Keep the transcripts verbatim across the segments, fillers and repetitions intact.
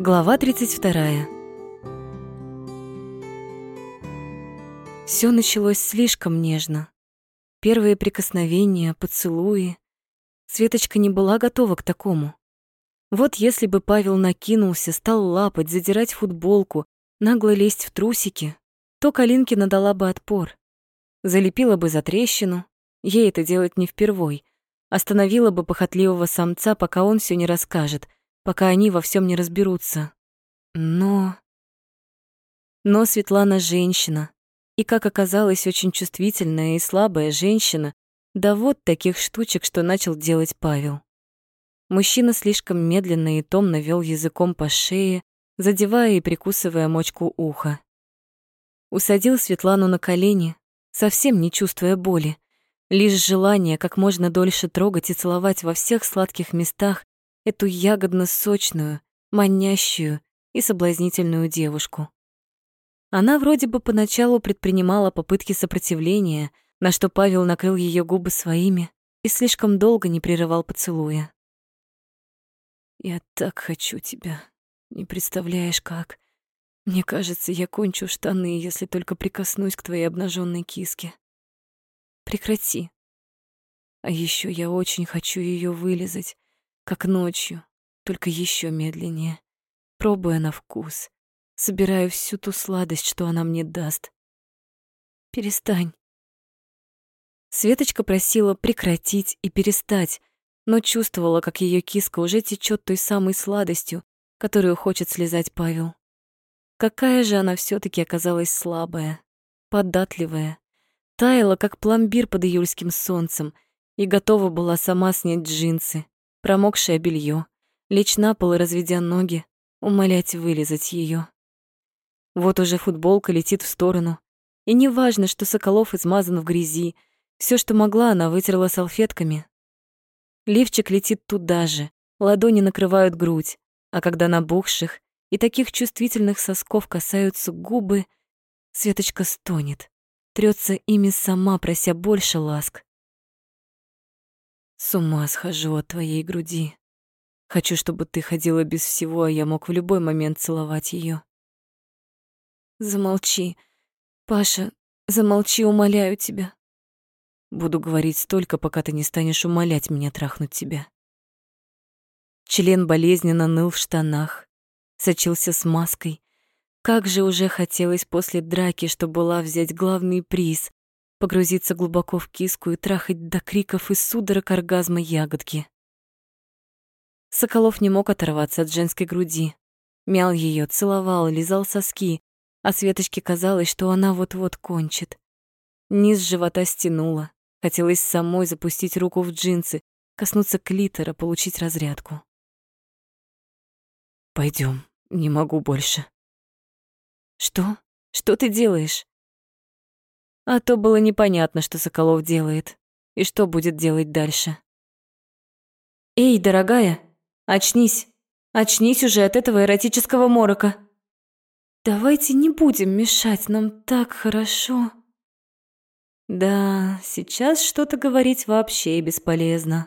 Глава тридцать вторая. Всё началось слишком нежно. Первые прикосновения, поцелуи. Светочка не была готова к такому. Вот если бы Павел накинулся, стал лапать, задирать футболку, нагло лезть в трусики, то Калинкина дала бы отпор. Залепила бы за трещину, ей это делать не впервой. Остановила бы похотливого самца, пока он всё не расскажет, пока они во всем не разберутся. Но... Но Светлана женщина, и, как оказалось, очень чувствительная и слабая женщина, да вот таких штучек, что начал делать Павел. Мужчина слишком медленно и томно вел языком по шее, задевая и прикусывая мочку уха. Усадил Светлану на колени, совсем не чувствуя боли, лишь желание как можно дольше трогать и целовать во всех сладких местах эту ягодно-сочную, манящую и соблазнительную девушку. Она вроде бы поначалу предпринимала попытки сопротивления, на что Павел накрыл ее губы своими и слишком долго не прерывал поцелуя. «Я так хочу тебя, не представляешь как. Мне кажется, я кончу штаны, если только прикоснусь к твоей обнаженной киске. Прекрати. А еще я очень хочу ее вылизать, как ночью, только еще медленнее, пробуя на вкус, собираю всю ту сладость, что она мне даст. Перестань». Светочка просила прекратить и перестать, но чувствовала, как ее киска уже течет той самой сладостью, которую хочет слезать Павел. Какая же она все таки оказалась слабая, податливая, таяла, как пломбир под июльским солнцем, и готова была сама снять джинсы, промокшее белье, лечь на пол и, разведя ноги, умолять вылизать ее. Вот уже футболка летит в сторону, и неважно, что Соколов измазан в грязи, все, что могла, она вытерла салфетками. Лифчик летит туда же, ладони накрывают грудь, а когда набухших и таких чувствительных сосков касаются губы, Светочка стонет, трется ими сама, прося больше ласк. С ума схожу от твоей груди. Хочу, чтобы ты ходила без всего, а я мог в любой момент целовать ее. Замолчи, Паша, замолчи, умоляю тебя. Буду говорить столько, пока ты не станешь умолять меня трахнуть тебя. Член болезненно ныл в штанах, сочился смазкой. Как же уже хотелось после драки, что была, взять главный приз, погрузиться глубоко в киску и трахать до криков и судорог оргазма ягодки. Соколов не мог оторваться от женской груди. Мял ее, целовал, лизал соски, а Светочке казалось, что она вот-вот кончит. Низ живота стянуло. Хотелось самой запустить руку в джинсы, коснуться клитора, получить разрядку. Пойдем, не могу больше. Что? Что ты делаешь? А то было непонятно, что Соколов делает и что будет делать дальше. Эй, дорогая, очнись. Очнись уже от этого эротического морока. Давайте не будем мешать, нам так хорошо. Да, сейчас что-то говорить вообще бесполезно.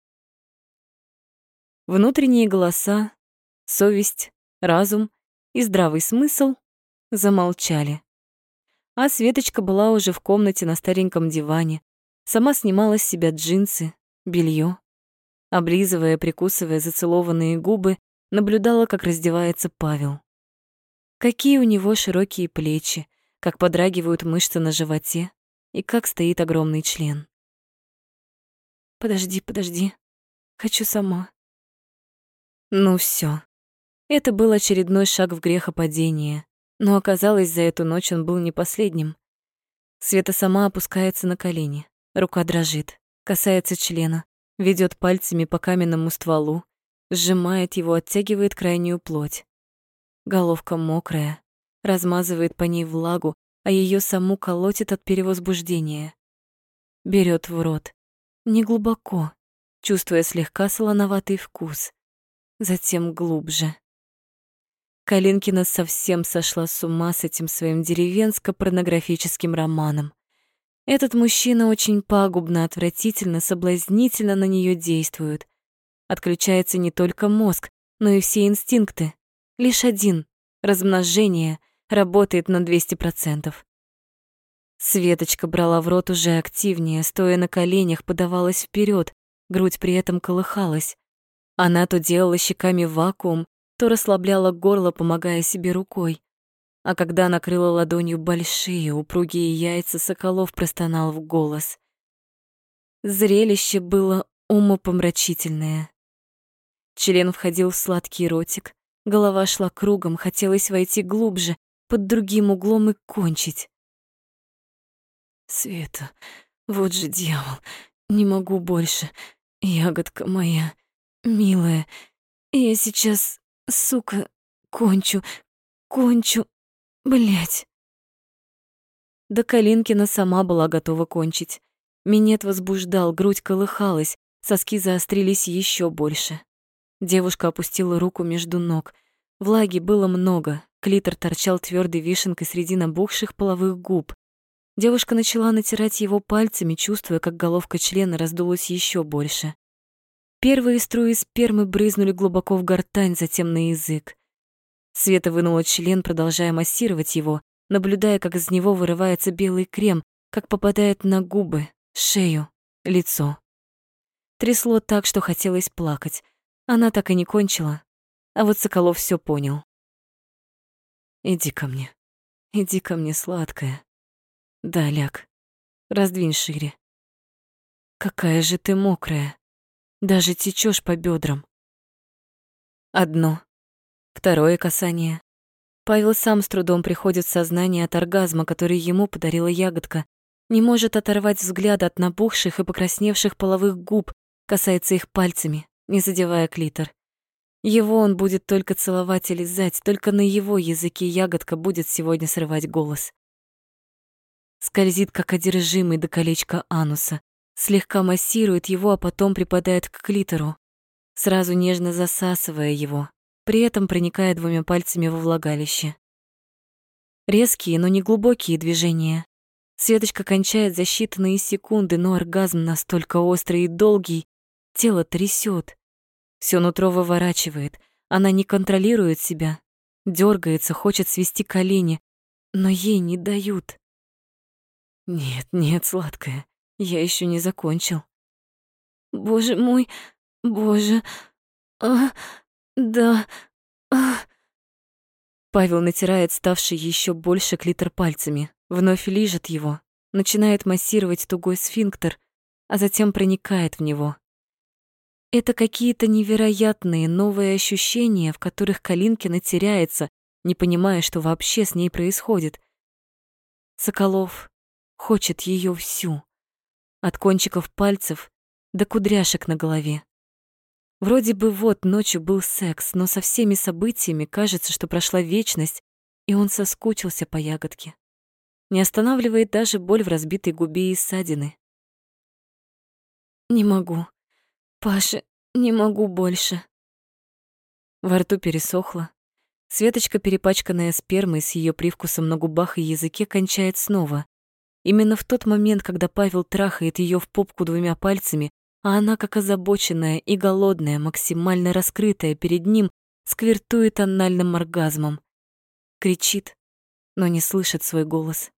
Внутренние голоса, совесть, разум и здравый смысл замолчали. А Светочка была уже в комнате на стареньком диване, сама снимала с себя джинсы, белье, облизывая, прикусывая зацелованные губы, наблюдала, как раздевается Павел. Какие у него широкие плечи, как подрагивают мышцы на животе и как стоит огромный член. Подожди, подожди, хочу сама. Ну всё. Это был очередной шаг в грехопадение, но оказалось, за эту ночь он был не последним. Света сама опускается на колени, рука дрожит, касается члена, ведёт пальцами по каменному стволу, сжимает его, оттягивает крайнюю плоть. Головка мокрая, размазывает по ней влагу, а её саму колотит от перевозбуждения. Берёт в рот, неглубоко, чувствуя слегка солоноватый вкус, затем глубже. Калинкина совсем сошла с ума с этим своим деревенско-порнографическим романом. Этот мужчина очень пагубно, отвратительно, соблазнительно на неё действует. Отключается не только мозг, но и все инстинкты. Лишь один — размножение — работает на двести процентов. Светочка брала в рот уже активнее, стоя на коленях, подавалась вперед, грудь при этом колыхалась. Она то делала щеками вакуум, то расслабляла горло, помогая себе рукой. А когда накрыла ладонью большие, упругие яйца, Соколов простонал в голос. Зрелище было умопомрачительное. Член входил в сладкий ротик, голова шла кругом, хотелось войти глубже, под другим углом и кончить. Света, вот же дьявол, не могу больше. Ягодка моя, милая, я сейчас, сука, кончу, кончу, блять. Да Калинкина сама была готова кончить. Минет возбуждал, грудь колыхалась, соски заострились еще больше. Девушка опустила руку между ног. Влаги было много, клитор торчал твердой вишенкой среди набухших половых губ. Девушка начала натирать его пальцами, чувствуя, как головка члена раздулась еще больше. Первые струи спермы брызнули глубоко в гортань, затем на язык. Света вынула член, продолжая массировать его, наблюдая, как из него вырывается белый крем, как попадает на губы, шею, лицо. Трясло так, что хотелось плакать. Она так и не кончила, а вот Соколов все понял. «Иди ко мне, иди ко мне, сладкая. Да, ляг, раздвинь шире. Какая же ты мокрая, даже течешь по бедрам». Одно, второе касание. Павел сам с трудом приходит в сознание от оргазма, который ему подарила ягодка, не может оторвать взгляд от набухших и покрасневших половых губ, касается их пальцами, не задевая клитор. Его он будет только целовать и лизать, только на его языке ягодка будет сегодня срывать голос. Скользит, как одержимый, до колечка ануса, слегка массирует его, а потом припадает к клитору, сразу нежно засасывая его, при этом проникая двумя пальцами во влагалище. Резкие, но не глубокие движения. Светочка кончает за считанные секунды, но оргазм настолько острый и долгий, тело трясет. Всё нутро выворачивает, она не контролирует себя, дёргается, хочет свести колени, но ей не дают. Нет, нет, сладкая, я ещё не закончил. Боже мой, боже, а, да, а. Павел натирает ставший ещё больше клитор пальцами, вновь лижет его, начинает массировать тугой сфинктер, а затем проникает в него. Это какие-то невероятные новые ощущения, в которых Калинкина теряется, не понимая, что вообще с ней происходит. Соколов хочет её всю, от кончиков пальцев до кудряшек на голове. Вроде бы вот ночью был секс, но со всеми событиями кажется, что прошла вечность, и он соскучился по ягодке. Не останавливает даже боль в разбитой губе и ссадины. Не могу. Паша, не могу больше. Во рту пересохло. Светочка, перепачканная спермой с её привкусом на губах и языке, кончает снова. Именно в тот момент, когда Павел трахает её в попку двумя пальцами, а она, как озабоченная и голодная, максимально раскрытая перед ним, сквиртует анальным оргазмом. Кричит, но не слышит свой голос.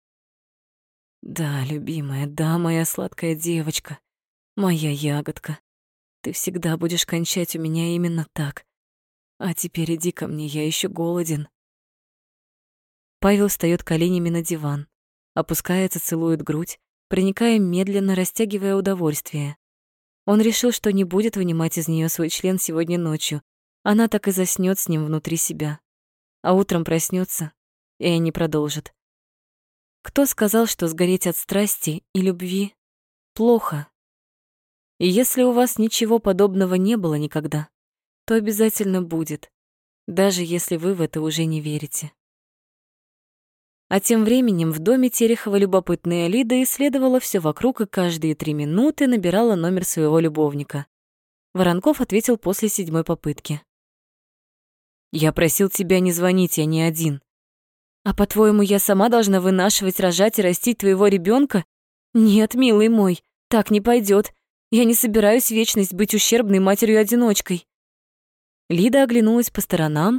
Да, любимая, да, моя сладкая девочка, моя ягодка. Ты всегда будешь кончать у меня именно так. А теперь иди ко мне, я ещё голоден. Павел встаёт коленями на диван, опускается, целует грудь, проникая медленно, растягивая удовольствие. Он решил, что не будет вынимать из неё свой член сегодня ночью. Она так и заснёт с ним внутри себя. А утром проснётся, и они продолжат. Кто сказал, что сгореть от страсти и любви плохо? И если у вас ничего подобного не было никогда, то обязательно будет, даже если вы в это уже не верите. А тем временем в доме Терехова любопытная Лида исследовала всё вокруг и каждые три минуты набирала номер своего любовника. Воронков ответил после седьмой попытки. «Я просил тебя не звонить, я не один». «А по-твоему, я сама должна вынашивать, рожать и растить твоего ребёнка? Нет, милый мой, так не пойдёт. Я не собираюсь вечность быть ущербной матерью-одиночкой». Лида оглянулась по сторонам,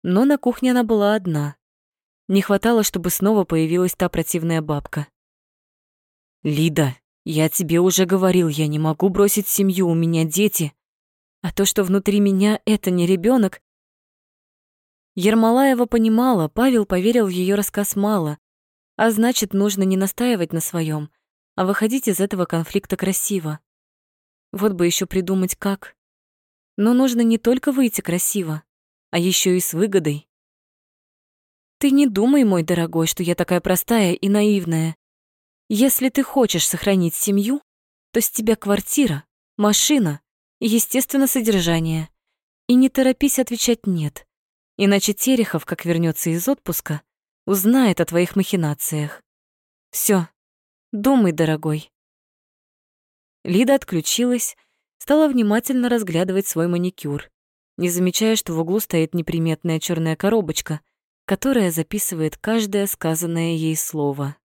Но на кухне она была одна. Не хватало, чтобы снова появилась та противная бабка. «Лида, я тебе уже говорил, я не могу бросить семью, у меня дети. А то, что внутри меня, это не ребенок. Ермолаева понимала, Павел поверил в ее рассказ мало, а значит, нужно не настаивать на своем, а выходить из этого конфликта красиво. Вот бы еще придумать как. Но нужно не только выйти красиво, а еще и с выгодой. Ты не думай, мой дорогой, что я такая простая и наивная. Если ты хочешь сохранить семью, то с тебя квартира, машина и, естественно, содержание. И не торопись отвечать «нет», иначе Терехов, как вернется из отпуска, узнает о твоих махинациях. Все, думай, дорогой. Лида отключилась, стала внимательно разглядывать свой маникюр, не замечая, что в углу стоит неприметная черная коробочка, которая записывает каждое сказанное ей слово.